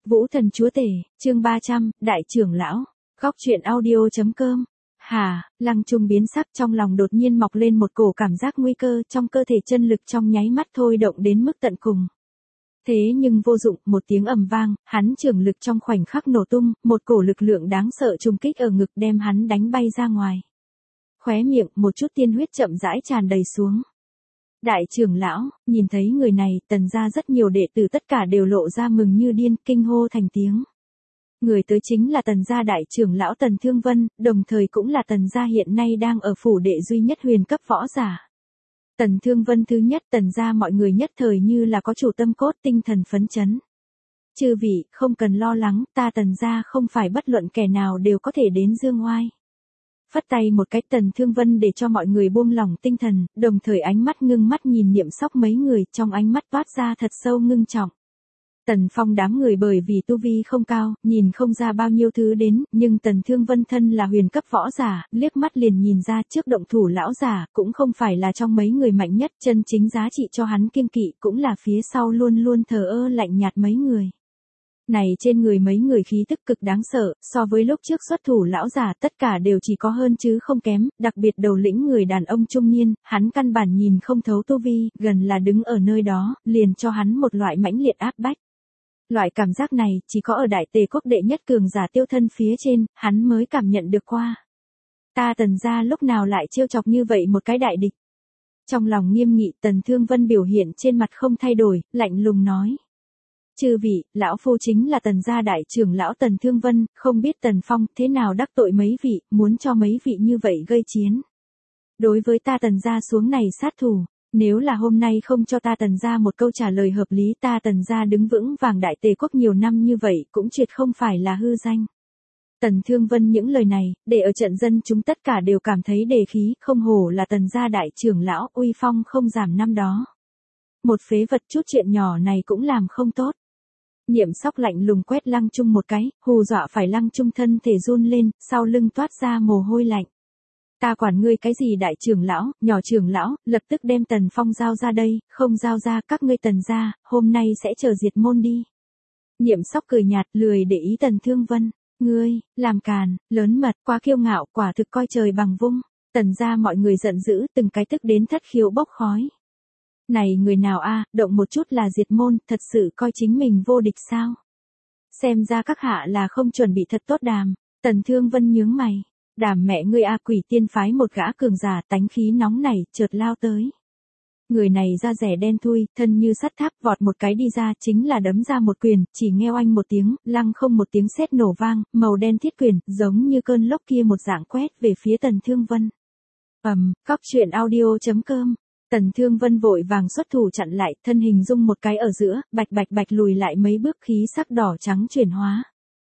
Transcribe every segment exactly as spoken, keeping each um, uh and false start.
Vũ thần chúa tể, chương ba trăm, đại trưởng lão, góc truyện audio.com. Hà, Lăng Trung biến sắc, trong lòng đột nhiên mọc lên một cổ cảm giác nguy cơ, trong cơ thể chân lực trong nháy mắt thôi động đến mức tận cùng. Thế nhưng vô dụng, một tiếng ầm vang, hắn trưởng lực trong khoảnh khắc nổ tung, một cổ lực lượng đáng sợ trùng kích ở ngực đem hắn đánh bay ra ngoài. Khóe miệng, một chút tiên huyết chậm rãi tràn đầy xuống. Đại trưởng lão, nhìn thấy người này, Tần gia rất nhiều đệ tử tất cả đều lộ ra mừng như điên, kinh hô thành tiếng. Người tới chính là Tần gia đại trưởng lão Tần Thương Vân, đồng thời cũng là Tần gia hiện nay đang ở phủ đệ duy nhất huyền cấp võ giả. Tần Thương Vân thứ nhất, Tần gia mọi người nhất thời như là có chủ tâm cốt, tinh thần phấn chấn. Chư vị, không cần lo lắng, ta Tần gia không phải bất luận kẻ nào đều có thể đến dương oai. Phất tay một cái, Tần Thương Vân để cho mọi người buông lỏng tinh thần, đồng thời ánh mắt ngưng mắt nhìn Niệm Sóc mấy người, trong ánh mắt toát ra thật sâu ngưng trọng. Tần Phong đám người bởi vì tu vi không cao, nhìn không ra bao nhiêu thứ đến, nhưng Tần Thương Vân thân là huyền cấp võ giả, liếc mắt liền nhìn ra trước động thủ lão giả, cũng không phải là trong mấy người mạnh nhất, chân chính giá trị cho hắn kiêng kỵ cũng là phía sau luôn luôn thờ ơ lạnh nhạt mấy người. Này trên người mấy người khí tức cực đáng sợ, so với lúc trước xuất thủ lão giả tất cả đều chỉ có hơn chứ không kém, đặc biệt đầu lĩnh người đàn ông trung niên, hắn căn bản nhìn không thấu tu vi, gần là đứng ở nơi đó, liền cho hắn một loại mãnh liệt áp bách. Loại cảm giác này chỉ có ở Đại Tề quốc đệ nhất cường giả Tiêu Thân phía trên, hắn mới cảm nhận được qua. Ta Tần gia lúc nào lại trêu chọc như vậy một cái đại địch. Trong lòng nghiêm nghị, Tần Thương Vân biểu hiện trên mặt không thay đổi, lạnh lùng nói. Chư vị, lão phu chính là Tần gia đại trưởng lão Tần Thương Vân, không biết Tần Phong thế nào đắc tội mấy vị, muốn cho mấy vị như vậy gây chiến. Đối với ta Tần gia xuống này sát thủ, nếu là hôm nay không cho ta Tần gia một câu trả lời hợp lý, ta Tần gia đứng vững vàng Đại Tề quốc nhiều năm như vậy cũng triệt không phải là hư danh. Tần Thương Vân những lời này, để ở trận dân chúng tất cả đều cảm thấy đề khí, không hổ là Tần gia đại trưởng lão, uy phong không giảm năm đó. Một phế vật chút chuyện nhỏ này cũng làm không tốt. Niệm Sóc lạnh lùng quét Lăng Trung một cái, hù dọa phải Lăng Trung thân thể run lên, sau lưng toát ra mồ hôi lạnh. Ta quản ngươi cái gì đại trưởng lão, nhỏ trưởng lão, lập tức đem Tần Phong giao ra đây, không giao ra các ngươi Tần gia, hôm nay sẽ chờ diệt môn đi. Niệm Sóc cười nhạt, lười để ý Tần Thương Vân. Ngươi, làm càn, lớn mật, quá kiêu ngạo, quả thực coi trời bằng vung. Tần gia mọi người giận dữ, từng cái tức đến thất khiếu bốc khói. Này người nào a, động một chút là diệt môn, thật sự coi chính mình vô địch sao? Xem ra các hạ là không chuẩn bị thật tốt đàm. Tần Thương Vân nhướng mày. Đàm mẹ ngươi a, quỷ tiên phái một gã cường giả tánh khí nóng này, chợt lao tới. Người này da rẻ đen thui, thân như sắt thép, vọt một cái đi ra, chính là đấm ra một quyền, chỉ nghe oanh một tiếng, lăng không một tiếng sét nổ vang, màu đen thiết quyền, giống như cơn lốc kia một dạng quét về phía Tần Thương Vân. Ầm, góc truyện audio.com. Tần Thương Vân vội vàng xuất thủ chặn lại, thân hình dung một cái ở giữa, bạch bạch bạch lùi lại mấy bước, khí sắc đỏ trắng chuyển hóa.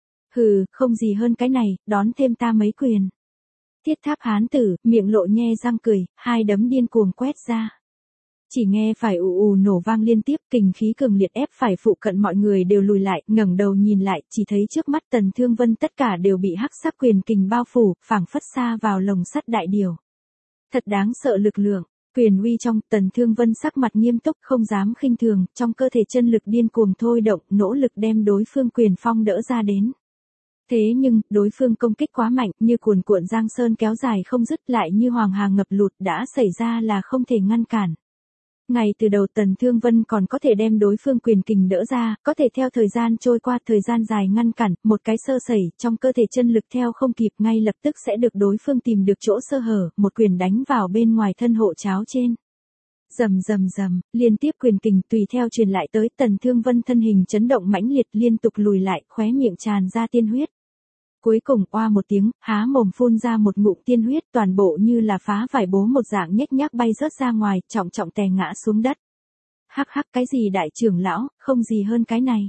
Hừ, không gì hơn cái này, đón thêm ta mấy quyền. Thiết Tháp hán tử, miệng lộ nhe răng cười, hai đấm điên cuồng quét ra. Chỉ nghe phải ù ù nổ vang liên tiếp, kình khí cường liệt ép phải phụ cận mọi người đều lùi lại, ngẩng đầu nhìn lại, chỉ thấy trước mắt Tần Thương Vân tất cả đều bị hắc sắc quyền kình bao phủ, phảng phất xa vào lồng sắt đại điều. Thật đáng sợ lực lượng. Quyền uy trong, Tần Thương Vân sắc mặt nghiêm túc, không dám khinh thường, trong cơ thể chân lực điên cuồng thôi động, nỗ lực đem đối phương quyền phong đỡ ra đến. Thế nhưng, đối phương công kích quá mạnh, như cuồn cuộn giang sơn kéo dài không dứt, lại như hoàng hà ngập lụt, đã xảy ra là không thể ngăn cản. Ngay từ đầu Tần Thương Vân còn có thể đem đối phương quyền kình đỡ ra, có thể theo thời gian trôi qua, thời gian dài ngăn cản, một cái sơ sẩy, trong cơ thể chân lực theo không kịp, ngay lập tức sẽ được đối phương tìm được chỗ sơ hở, một quyền đánh vào bên ngoài thân hộ cháo trên. Rầm rầm rầm, liên tiếp quyền kình tùy theo truyền lại tới, Tần Thương Vân thân hình chấn động mãnh liệt, liên tục lùi lại, khóe miệng tràn ra tiên huyết. Cuối cùng oa một tiếng, há mồm phun ra một ngụm tiên huyết, toàn bộ như là phá vải bố một dạng nhếch nhác bay rớt ra ngoài, trọng trọng tè ngã xuống đất. Hắc hắc, cái gì đại trưởng lão, không gì hơn cái này.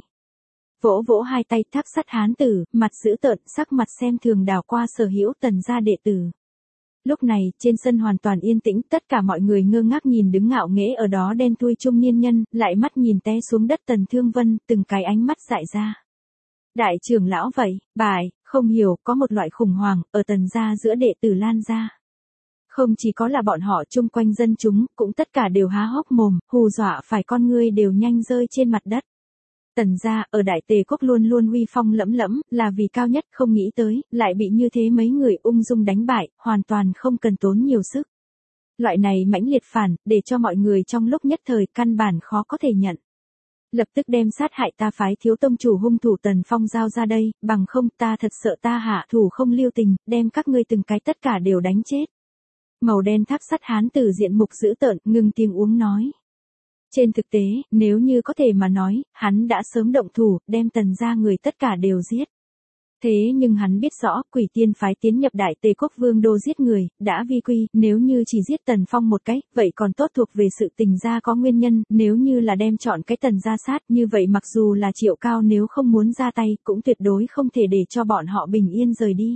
Vỗ vỗ hai tay, Tháp sắt hán tử, mặt dữ tợn, sắc mặt xem thường đảo qua sở hữu Tần gia đệ tử. Lúc này, trên sân hoàn toàn yên tĩnh, tất cả mọi người ngơ ngác nhìn đứng ngạo nghễ ở đó đen thui trung niên nhân, lại mắt nhìn té xuống đất Tần Thương Vân, từng cái ánh mắt dại ra. Đại trưởng lão vậy, bài, không hiểu, có một loại khủng hoảng, ở Tần gia giữa đệ tử lan ra. Không chỉ có là bọn họ chung quanh dân chúng, cũng tất cả đều há hốc mồm, hù dọa phải con ngươi đều nhanh rơi trên mặt đất. Tần gia ở Đại Tề quốc luôn luôn uy phong lẫm lẫm, là vì cao nhất, không nghĩ tới, lại bị như thế mấy người ung dung đánh bại, hoàn toàn không cần tốn nhiều sức. Loại này mãnh liệt phản, để cho mọi người trong lúc nhất thời căn bản khó có thể nhận. Lập tức đem sát hại ta phái thiếu tông chủ hung thủ Tần Phong giao ra đây, bằng không ta thật sợ ta hạ thủ không lưu tình, đem các ngươi từng cái tất cả đều đánh chết. Màu đen tháp sắt hán tử diện mục dữ tợn, ngừng tiếng uống nói. Trên thực tế, nếu như có thể mà nói, hắn đã sớm động thủ, đem Tần gia người tất cả đều giết. Thế nhưng hắn biết rõ, Quỷ Tiên phái tiến nhập Đại Tề quốc vương đô giết người, đã vi quy, nếu như chỉ giết Tần Phong một cái, vậy còn tốt thuộc về sự tình gia có nguyên nhân, nếu như là đem chọn cái Tần gia sát, như vậy mặc dù là Triệu Cao nếu không muốn ra tay, cũng tuyệt đối không thể để cho bọn họ bình yên rời đi.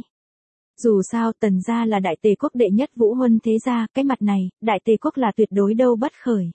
Dù sao Tần gia là Đại Tề quốc đệ nhất vũ huân thế gia, cái mặt này, Đại Tề quốc là tuyệt đối đâu bất khởi.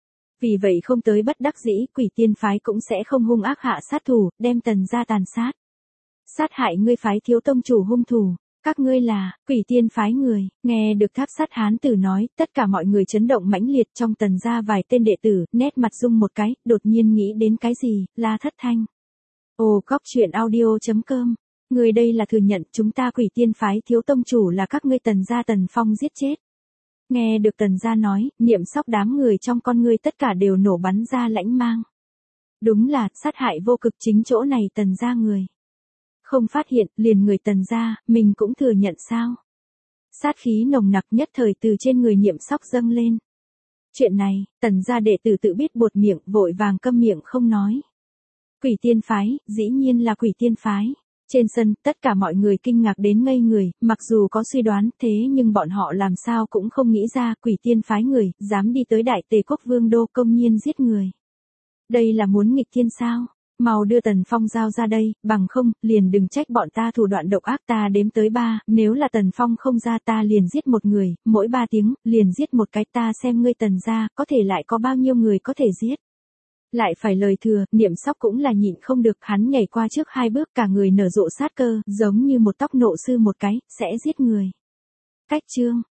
Vì vậy không tới bất đắc dĩ, Quỷ Tiên phái cũng sẽ không hung ác hạ sát thủ, đem Tần gia tàn sát. Sát hại ngươi phái thiếu tông chủ hung thủ, các ngươi là Quỷ Tiên phái người. Nghe được tháp sát hán tử nói, tất cả mọi người chấn động mãnh liệt, trong Tần gia vài tên đệ tử, nét mặt rung một cái, đột nhiên nghĩ đến cái gì, là Thất Thanh. Ồ, Cóc Truyện Audio chấm com. Người đây là thừa nhận chúng ta Quỷ Tiên phái thiếu tông chủ là các ngươi Tần gia Tần Phong giết chết. Nghe được Tần gia nói, Niệm Sóc đám người trong con ngươi tất cả đều nổ bắn ra lãnh mang. Đúng là, sát hại vô cực chính chỗ này Tần gia người. Không phát hiện, liền người Tần gia, mình cũng thừa nhận sao. Sát khí nồng nặc nhất thời từ trên người Niệm Sóc dâng lên. Chuyện này, Tần gia đệ tử tự biết buột miệng, vội vàng câm miệng không nói. Quỷ Tiên phái, dĩ nhiên là Quỷ Tiên phái. Trên sân, tất cả mọi người kinh ngạc đến ngây người, mặc dù có suy đoán thế nhưng bọn họ làm sao cũng không nghĩ ra Quỷ Tiên phái người, dám đi tới Đại Tề quốc vương đô công nhiên giết người. Đây là muốn nghịch thiên sao? Mau đưa Tần Phong giao ra đây, bằng không, liền đừng trách bọn ta thủ đoạn độc ác ta đếm tới ba, nếu là Tần Phong không ra ta liền giết một người, mỗi ba tiếng, liền giết một cái ta xem ngươi Tần ra, có thể lại có bao nhiêu người có thể giết. Lại phải lời thừa, Niệm Sóc cũng là nhịn không được, hắn nhảy qua trước hai bước cả người nở rộ sát cơ, giống như một tóc nộ sư một cái, sẽ giết người. Cách chương